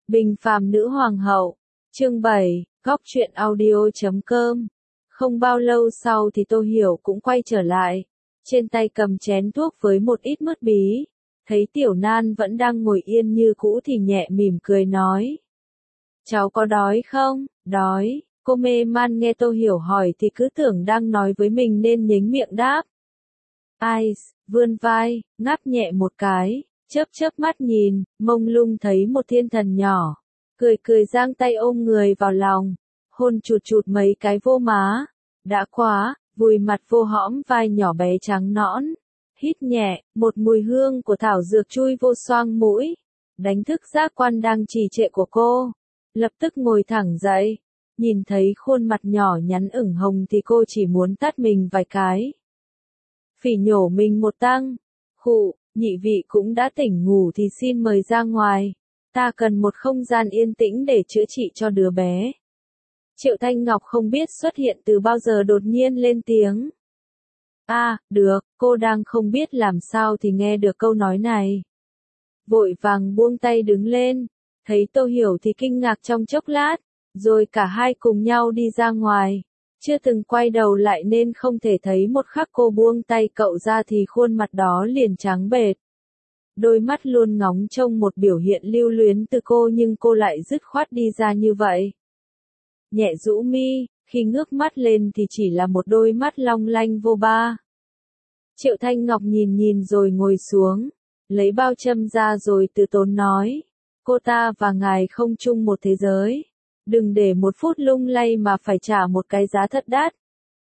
Bình phàm nữ hoàng hậu. Chương 7, góc truyện audio.com. Không bao lâu sau thì Tô Hiểu cũng quay trở lại, trên tay cầm chén thuốc với một ít mứt bí. Thấy Tiểu Nan vẫn đang ngồi yên như cũ thì nhẹ mỉm cười nói. Cháu có đói không? Đói. Cô mê man nghe Tô Hiểu hỏi thì cứ tưởng đang nói với mình nên nhếch miệng đáp. Ice, vươn vai, ngáp nhẹ một cái, chớp mắt nhìn, mông lung thấy một thiên thần nhỏ. Cười giang tay ôm người vào lòng, hôn chụt mấy cái vô má. Đã quá, vùi mặt vô hõm vai nhỏ bé trắng nõn. Hít nhẹ, một mùi hương của thảo dược chui vô xoang mũi. Đánh thức giác quan đang trì trệ của cô. Lập tức ngồi thẳng dậy. Nhìn thấy khuôn mặt nhỏ nhắn ửng hồng thì cô chỉ muốn tát mình vài cái. Phỉ nhổ mình một tăng. Khụ, nhị vị cũng đã tỉnh ngủ thì xin mời ra ngoài. Ta cần một không gian yên tĩnh để chữa trị cho đứa bé. Triệu Thanh Ngọc không biết xuất hiện từ bao giờ đột nhiên lên tiếng. Được, cô đang không biết làm sao thì nghe được câu nói này. Vội vàng buông tay đứng lên, thấy Tô Hiểu thì kinh ngạc trong chốc lát, rồi cả hai cùng nhau đi ra ngoài. Chưa từng quay đầu lại nên không thể thấy một khắc cô buông tay cậu ra thì khuôn mặt đó liền trắng bệch. Đôi mắt luôn ngóng trông một biểu hiện lưu luyến từ cô nhưng cô lại dứt khoát đi ra như vậy. Nhẹ rũ mi, khi ngước mắt lên thì chỉ là một đôi mắt long lanh vô ba. Triệu Thanh Ngọc nhìn rồi ngồi xuống, lấy bao châm ra rồi từ tốn nói. Cô ta và ngài không chung một thế giới. Đừng để một phút lung lay mà phải trả một cái giá thật đắt.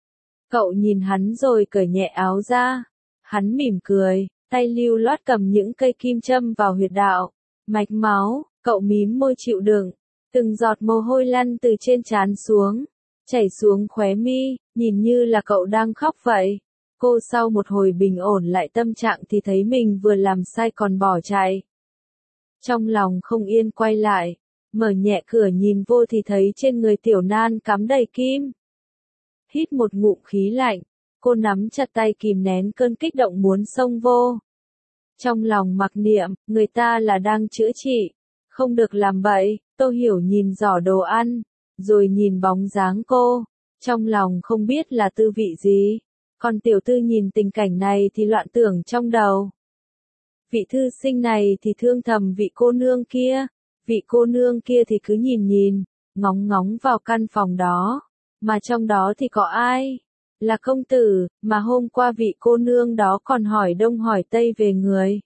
Cậu nhìn hắn rồi cởi nhẹ áo ra. Hắn mỉm cười, tay lưu loát cầm những cây kim châm vào huyệt đạo. Mạch máu, cậu mím môi chịu đựng. Từng giọt mồ hôi lăn từ trên trán xuống, chảy xuống khóe mi, nhìn như là cậu đang khóc vậy. Cô sau một hồi bình ổn lại tâm trạng thì thấy mình vừa làm sai còn bỏ chạy. Trong lòng không yên quay lại, mở nhẹ cửa nhìn vô thì thấy trên người Tiểu Nan cắm đầy kim. Hít một ngụm khí lạnh, cô nắm chặt tay kìm nén cơn kích động muốn xông vô. Trong lòng mặc niệm, người ta là đang chữa trị, không được làm bậy. Tô Hiểu nhìn giỏ đồ ăn, rồi nhìn bóng dáng cô, trong lòng không biết là tư vị gì. Còn tiểu tư nhìn tình cảnh này thì loạn tưởng trong đầu. Vị thư sinh này thì thương thầm vị cô nương kia, vị cô nương kia thì cứ nhìn, ngóng vào căn phòng đó. Mà trong đó thì có ai? Là công tử, mà hôm qua vị cô nương đó còn hỏi đông hỏi tây về người.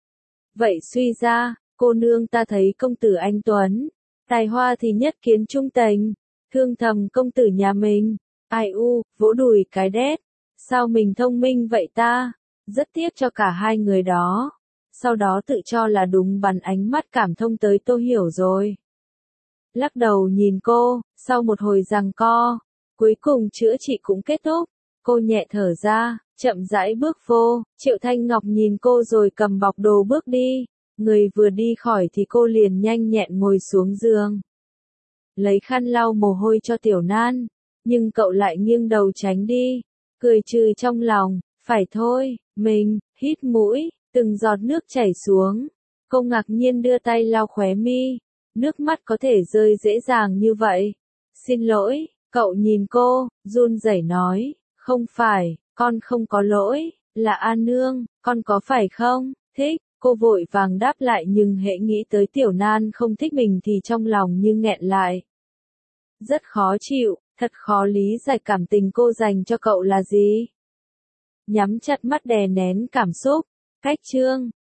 Vậy suy ra, cô nương ta thấy công tử anh tuấn, tài hoa thì nhất kiến trung tình, thương thầm công tử nhà mình. Ai vỗ đùi cái đét. Sao mình thông minh vậy ta? Rất tiếc cho cả hai người đó. Sau đó tự cho là đúng bắn ánh mắt cảm thông tới Tô Hiểu rồi. Lắc đầu nhìn cô, sau một hồi giằng co, cuối cùng chữa trị cũng kết thúc. Cô nhẹ thở ra, chậm rãi bước vô. Triệu Thanh Ngọc nhìn cô rồi cầm bọc đồ bước đi. Người vừa đi khỏi thì cô liền nhanh nhẹn ngồi xuống giường. Lấy khăn lau mồ hôi cho Tiểu Nan, nhưng cậu lại nghiêng đầu tránh đi, cười trừ trong lòng, phải thôi, mình, hít mũi, từng giọt nước chảy xuống. Cô ngạc nhiên đưa tay lau khóe mi, nước mắt có thể rơi dễ dàng như vậy. Xin lỗi, cậu nhìn cô, run rẩy nói, không phải, con không có lỗi, là An Nương, con có phải không? Thích. Cô vội vàng đáp lại nhưng hễ nghĩ tới Tiểu Nan không thích mình thì trong lòng như nghẹn lại. Rất khó chịu, thật khó lý giải cảm tình cô dành cho cậu là gì. Nhắm chặt mắt đè nén cảm xúc, cách chương.